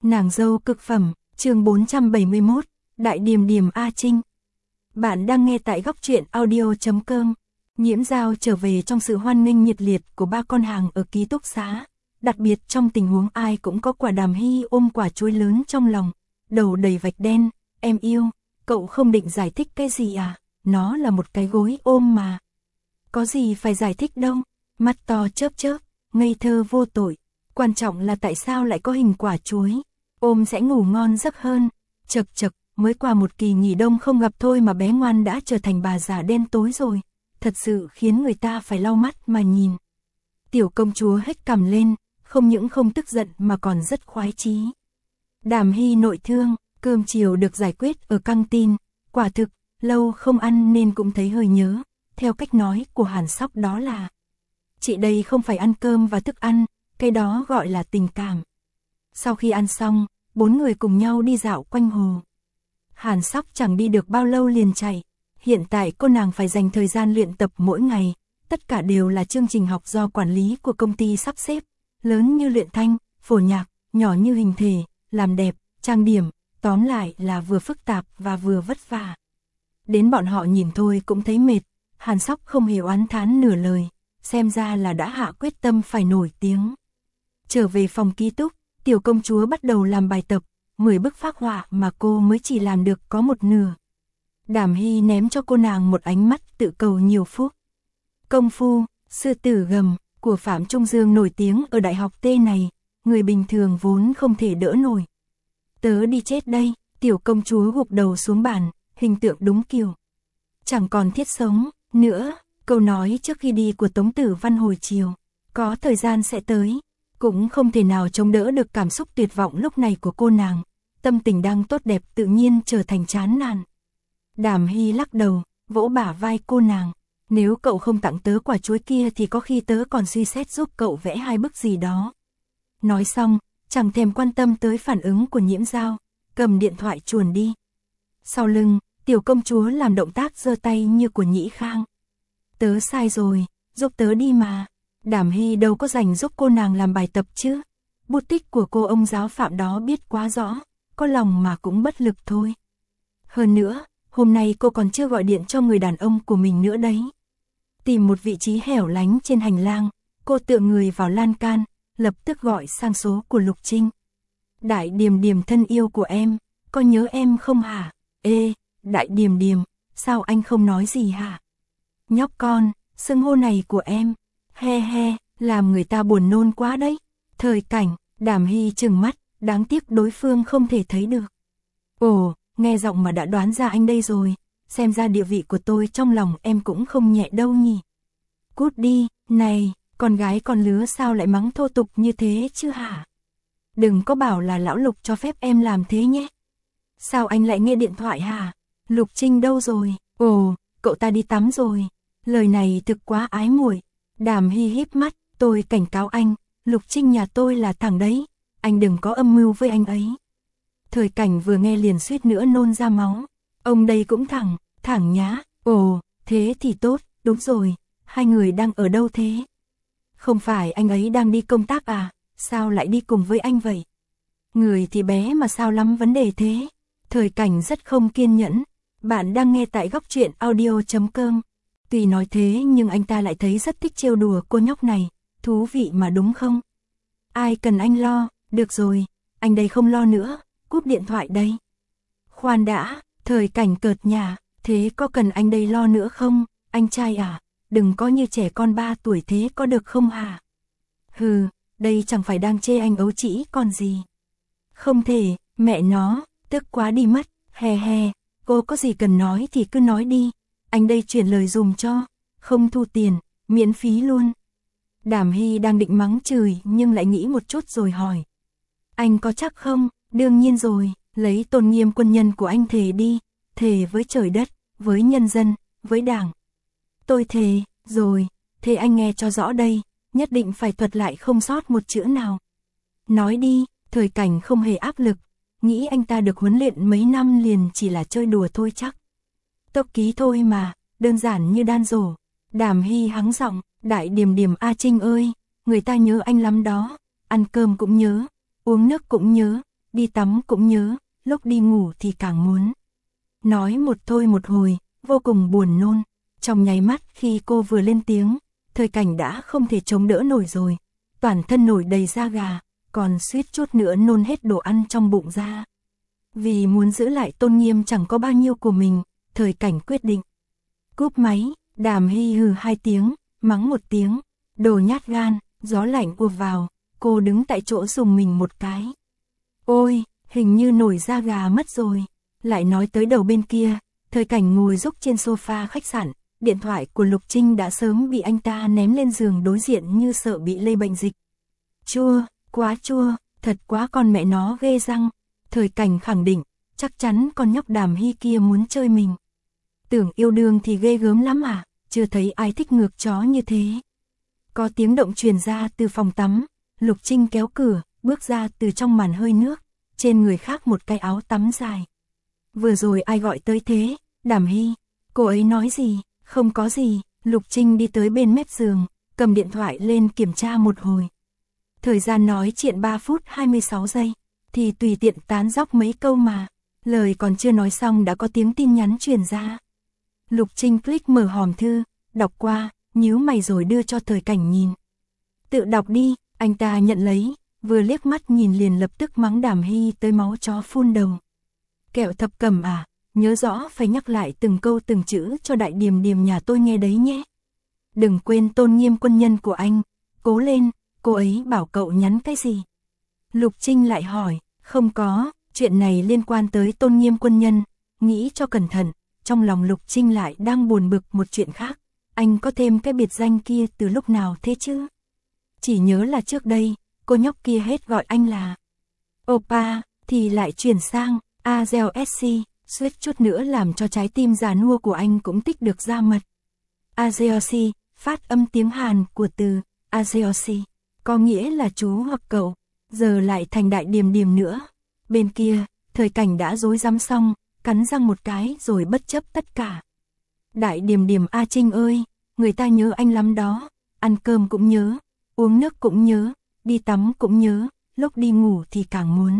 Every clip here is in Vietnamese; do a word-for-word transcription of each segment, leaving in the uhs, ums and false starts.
Nàng dâu cực phẩm, chương bốn trăm bảy mươi mốt, Đại Điềm Điềm A Trinh. Bạn đang nghe tại góc truyện audio chấm com. Nhiễm Giao trở về trong sự hoan nghênh nhiệt liệt của ba con hàng ở ký túc xá. Đặc biệt trong tình huống ai cũng có quả Đàm Hy ôm quả chuối lớn trong lòng, đầu đầy vạch đen. Em yêu, cậu không định giải thích cái gì à? Nó là một cái gối ôm mà. Có gì phải giải thích đâu. Mắt to chớp chớp, ngây thơ vô tội. Quan trọng là tại sao lại có hình quả chuối. Ôm sẽ ngủ ngon giấc hơn. Chật chật, mới qua một kỳ nghỉ đông không gặp thôi mà bé ngoan đã trở thành bà già đen tối rồi. Thật sự khiến người ta phải lau mắt mà nhìn. Tiểu công chúa hất cằm lên, không những không tức giận mà còn rất khoái chí. Đàm Hy nội thương, cơm chiều được giải quyết ở căng tin. Quả thực, lâu không ăn nên cũng thấy hơi nhớ. Theo cách nói của Hàn Sóc đó là: chị đây không phải ăn cơm và thức ăn, cái đó gọi là tình cảm. Sau khi ăn xong, bốn người cùng nhau đi dạo quanh hồ. Hàn Sóc chẳng đi được bao lâu liền chạy. Hiện tại cô nàng phải dành thời gian luyện tập mỗi ngày. Tất cả đều là chương trình học do quản lý của công ty sắp xếp. Lớn như luyện thanh, phổ nhạc, nhỏ như hình thể, làm đẹp, trang điểm. Tóm lại là vừa phức tạp và vừa vất vả. Đến bọn họ nhìn thôi cũng thấy mệt. Hàn Sóc không hề oán thán nửa lời. Xem ra là đã hạ quyết tâm phải nổi tiếng. Trở về phòng ký túc, tiểu công chúa bắt đầu làm bài tập. mười bức phác họa mà cô mới chỉ làm được có một nửa. Đàm Hy ném cho cô nàng một ánh mắt tự cầu nhiều phúc. Công phu, sư tử gầm của Phạm Trung Dương nổi tiếng ở đại học T này, người bình thường vốn không thể đỡ nổi. Tớ đi chết đây, tiểu công chúa gục đầu xuống bàn, hình tượng đúng kiểu. Chẳng còn thiết sống nữa, câu nói trước khi đi của Tống Tử Văn hồi chiều, có thời gian sẽ tới, cũng không thể nào chống đỡ được cảm xúc tuyệt vọng lúc này của cô nàng. Tâm tình đang tốt đẹp tự nhiên trở thành chán nản. Đàm Hy lắc đầu, vỗ bả vai cô nàng. Nếu cậu không tặng tớ quả chuối kia thì có khi tớ còn suy xét giúp cậu vẽ hai bức gì đó. Nói xong, chẳng thèm quan tâm tới phản ứng của Nhiễm Giao, cầm điện thoại chuồn đi. Sau lưng, tiểu công chúa làm động tác giơ tay như của Nhĩ Khang. Tớ sai rồi, giúp tớ đi mà. Đàm Hy đâu có rảnh giúp cô nàng làm bài tập chứ. Bút tích của cô ông giáo Phạm đó biết quá rõ, có lòng mà cũng bất lực thôi. Hơn nữa, hôm nay cô còn chưa gọi điện cho người đàn ông của mình nữa đấy. Tìm một vị trí hẻo lánh trên hành lang, cô tựa người vào lan can, lập tức gọi sang số của Lục Trinh. Đại Điềm Điềm thân yêu của em, có nhớ em không hả? Ê, Đại Điềm Điềm, sao anh không nói gì hả? Nhóc con, xưng hô này của em, he he, làm người ta buồn nôn quá đấy. Thời cảnh, Đàm Hy trừng mắt, đáng tiếc đối phương không thể thấy được. Ồ, nghe giọng mà đã đoán ra anh đây rồi, xem ra địa vị của tôi trong lòng em cũng không nhẹ đâu nhỉ. Cút đi, này, con gái con lứa sao lại mắng thô tục như thế chứ hả? Đừng có bảo là lão Lục cho phép em làm thế nhé. Sao anh lại nghe điện thoại hả? Lục Trinh đâu rồi? Ồ, cậu ta đi tắm rồi. Lời này thực quá ái muội. Đàm Hy híp mắt, tôi cảnh cáo anh, Lục Trinh nhà tôi là thằng đấy, anh đừng có âm mưu với anh ấy. Thời cảnh vừa nghe liền suýt nữa nôn ra máu. Ông đây cũng thẳng, thẳng nhá. Ồ, thế thì tốt, đúng rồi, hai người đang ở đâu thế? Không phải anh ấy đang đi công tác à, sao lại đi cùng với anh vậy? Người thì bé mà sao lắm vấn đề thế? Thời cảnh rất không kiên nhẫn. Bạn đang nghe tại góc truyện audio chấm com. Tuy nói thế nhưng anh ta lại thấy rất thích trêu đùa cô nhóc này. Thú vị mà đúng không? Ai cần anh lo, được rồi, anh đây không lo nữa, cúp điện thoại đây. Khoan đã, thời cảnh cợt nhả, thế có cần anh đây lo nữa không, anh trai à? Đừng có như trẻ con ba tuổi thế có được không hả? Hừ, đây chẳng phải đang chê anh ấu trĩ còn gì. Không thể, mẹ nó, tức quá đi mất, he he, cô có gì cần nói thì cứ nói đi. Anh đây chuyển lời dùm cho, không thu tiền, miễn phí luôn. Đàm Hy đang định mắng chửi nhưng lại nghĩ một chút rồi hỏi. Anh có chắc không? Đương nhiên rồi, lấy tôn nghiêm quân nhân của anh thề đi, thề với trời đất, với nhân dân, với đảng. Tôi thề, rồi, thế anh nghe cho rõ đây, nhất định phải thuật lại không sót một chữ nào. Nói đi, thời cảnh không hề áp lực, nghĩ anh ta được huấn luyện mấy năm liền chỉ là chơi đùa thôi chắc. Tốc ký thôi mà, đơn giản như đan rổ. Đàm Hy hắng giọng, Đại Điềm Điềm A Trinh ơi, người ta nhớ anh lắm đó, ăn cơm cũng nhớ, uống nước cũng nhớ, đi tắm cũng nhớ, lúc đi ngủ thì càng muốn. Nói một thôi một hồi, vô cùng buồn nôn. Trong nháy mắt khi cô vừa lên tiếng, Thời Cảnh đã không thể chống đỡ nổi rồi. Toàn thân nổi đầy da gà, còn suýt chút nữa nôn hết đồ ăn trong bụng ra. Vì muốn giữ lại tôn nghiêm chẳng có bao nhiêu của mình, Thời Cảnh quyết định cúp máy. Đàm Hy hừ hai tiếng, mắng một tiếng, đồ nhát gan. Gió lạnh ùa vào, cô đứng tại chỗ dùng mình một cái. Ôi, hình như nổi da gà mất rồi. Lại nói tới đầu bên kia, Thời Cảnh ngồi rúc trên sofa khách sạn. Điện thoại của Lục Trinh đã sớm bị anh ta ném lên giường đối diện như sợ bị lây bệnh dịch. Chua, quá chua, thật quá con mẹ nó ghê răng. Thời Cảnh khẳng định, chắc chắn con nhóc Đàm Hy kia muốn chơi mình. Tưởng yêu đương thì ghê gớm lắm à, chưa thấy ai thích ngược chó như thế. Có tiếng động truyền ra từ phòng tắm, Lục Trinh kéo cửa, bước ra từ trong màn hơi nước, trên người khác một cái áo tắm dài. Vừa rồi ai gọi tới thế? Đàm Hy, cô ấy nói gì? Không có gì. Lục Trinh đi tới bên mép giường, cầm điện thoại lên kiểm tra một hồi. Thời gian nói chuyện ba phút hai mươi sáu giây, thì tùy tiện tán dóc mấy câu mà. Lời còn chưa nói xong đã có tiếng tin nhắn truyền ra. Lục Trinh click mở hòm thư, đọc qua, nhíu mày rồi đưa cho Thời Cảnh nhìn. Tự đọc đi, anh ta nhận lấy, vừa liếc mắt nhìn liền lập tức mắng Đàm Hy tới máu chó phun đầu. Kẹo thập cẩm à, nhớ rõ phải nhắc lại từng câu từng chữ cho đại điềm điềm nhà tôi nghe đấy nhé. Đừng quên tôn nghiêm quân nhân của anh, cố lên, cô ấy bảo cậu nhắn cái gì? Lục Trinh lại hỏi, không có, chuyện này liên quan tới tôn nghiêm quân nhân, nghĩ cho cẩn thận. Trong lòng Lục Trinh lại đang buồn bực một chuyện khác. Anh có thêm cái biệt danh kia từ lúc nào thế chứ? Chỉ nhớ là trước đây, cô nhóc kia hết gọi anh là Oppa, thì lại chuyển sang a giê ét xê, suýt chút nữa làm cho trái tim già nua của anh cũng tích được ra mật. a giê ét xê, phát âm tiếng Hàn của từ a giê ét xê, có nghĩa là chú hoặc cậu, giờ lại thành đại điềm điềm nữa. Bên kia, Thời Cảnh đã rối rắm xong, cắn răng một cái rồi bất chấp tất cả. Đại điềm điềm A Trinh ơi, người ta nhớ anh lắm đó, ăn cơm cũng nhớ, uống nước cũng nhớ, đi tắm cũng nhớ, lúc đi ngủ thì càng muốn.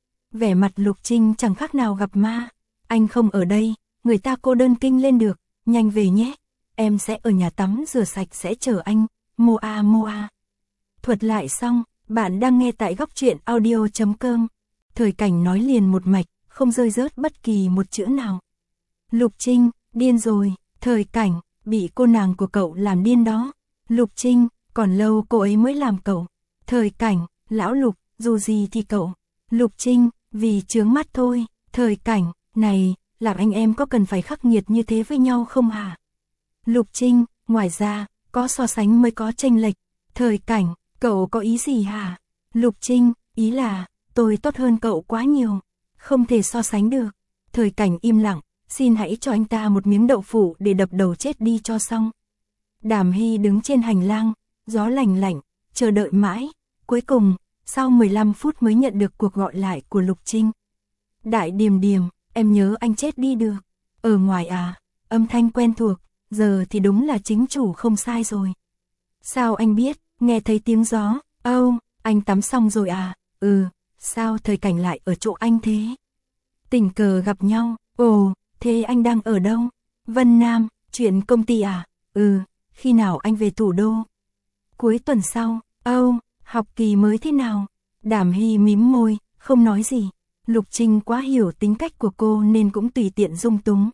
Vẻ mặt Lục Trinh chẳng khác nào gặp ma. Anh không ở đây, người ta cô đơn kinh lên được, nhanh về nhé, em sẽ ở nhà tắm rửa sạch sẽ chờ anh, moa moa. Thuật lại xong, bạn đang nghe tại góc truyện audio chấm com. Thời Cảnh nói liền một mạch, không rơi rớt bất kỳ một chữ nào. Lục Trinh, điên rồi. Thời Cảnh, bị cô nàng của cậu làm điên đó. Lục Trinh, còn lâu cô ấy mới làm cậu. Thời Cảnh, lão Lục, dù gì thì cậu. Lục Trinh, vì chướng mắt thôi. Thời Cảnh, này, làm anh em có cần phải khắc nghiệt như thế với nhau không hả? Lục Trinh, ngoài ra, có so sánh mới có chênh lệch. Thời Cảnh, cậu có ý gì hả? Lục Trinh, ý là, tôi tốt hơn cậu quá nhiều. Không thể so sánh được. Thời Cảnh im lặng, xin hãy cho anh ta một miếng đậu phụ để đập đầu chết đi cho xong. Đàm Hy đứng trên hành lang, gió lạnh lạnh, chờ đợi mãi. Cuối cùng, sau mười lăm phút mới nhận được cuộc gọi lại của Lục Trinh. Đại điềm điềm, em nhớ anh chết đi được. Ở ngoài à, âm thanh quen thuộc, giờ thì đúng là chính chủ không sai rồi. Sao anh biết, nghe thấy tiếng gió, âu, oh, anh tắm xong rồi à, ừ, sao Thời Cảnh lại ở chỗ anh thế? Tình cờ gặp nhau, ồ, thế anh đang ở đâu? Vân Nam, chuyện công ty à, ừ, khi nào anh về thủ đô? Cuối tuần sau, âu, oh, học kỳ mới thế nào? Đàm Hy mím môi, không nói gì. Lục Trinh quá hiểu tính cách của cô nên cũng tùy tiện dung túng.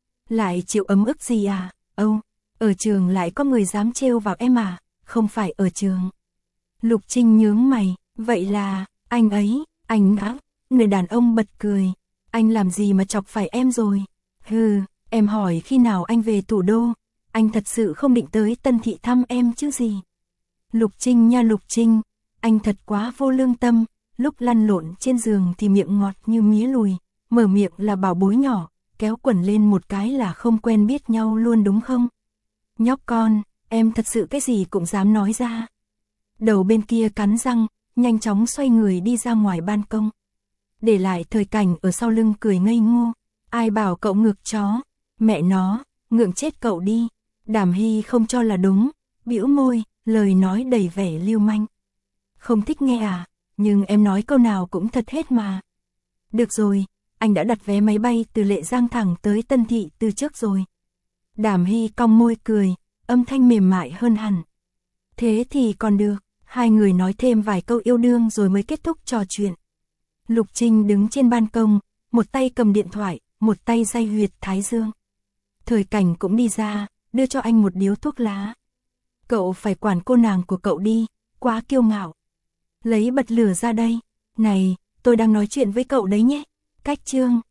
Lại chịu ấm ức gì à? Âu, oh, ở trường lại có người dám trêu vào em à? Không phải ở trường. Lục Trinh nhướng mày, vậy là, anh ấy, anh á, người đàn ông bật cười. Anh làm gì mà chọc phải em rồi? Hừ, em hỏi khi nào anh về thủ đô? Anh thật sự không định tới Tân Thị thăm em chứ gì? Lục Trinh nha Lục Trinh, anh thật quá vô lương tâm. Lúc lăn lộn trên giường thì miệng ngọt như mía lùi, mở miệng là bảo bối nhỏ, kéo quần lên một cái là không quen biết nhau luôn đúng không? Nhóc con, em thật sự cái gì cũng dám nói ra. Đầu bên kia cắn răng, nhanh chóng xoay người đi ra ngoài ban công. Để lại Thời Cảnh ở sau lưng cười ngây ngô. Ai bảo cậu ngược chó? Mẹ nó, ngượng chết cậu đi. Đàm Hy không cho là đúng, bĩu môi, lời nói đầy vẻ lưu manh. Không thích nghe à? Nhưng em nói câu nào cũng thật hết mà. Được rồi, anh đã đặt vé máy bay từ Lệ Giang thẳng tới Tân Thị từ trước rồi. Đàm Hy cong môi cười, âm thanh mềm mại hơn hẳn. Thế thì còn được, hai người nói thêm vài câu yêu đương rồi mới kết thúc trò chuyện. Lục Trinh đứng trên ban công, một tay cầm điện thoại, một tay day huyệt thái dương. Thời Cảnh cũng đi ra, đưa cho anh một điếu thuốc lá. Cậu phải quản cô nàng của cậu đi, quá kiêu ngạo. Lấy bật lửa ra đây. Này, tôi đang nói chuyện với cậu đấy nhé. Cách chương.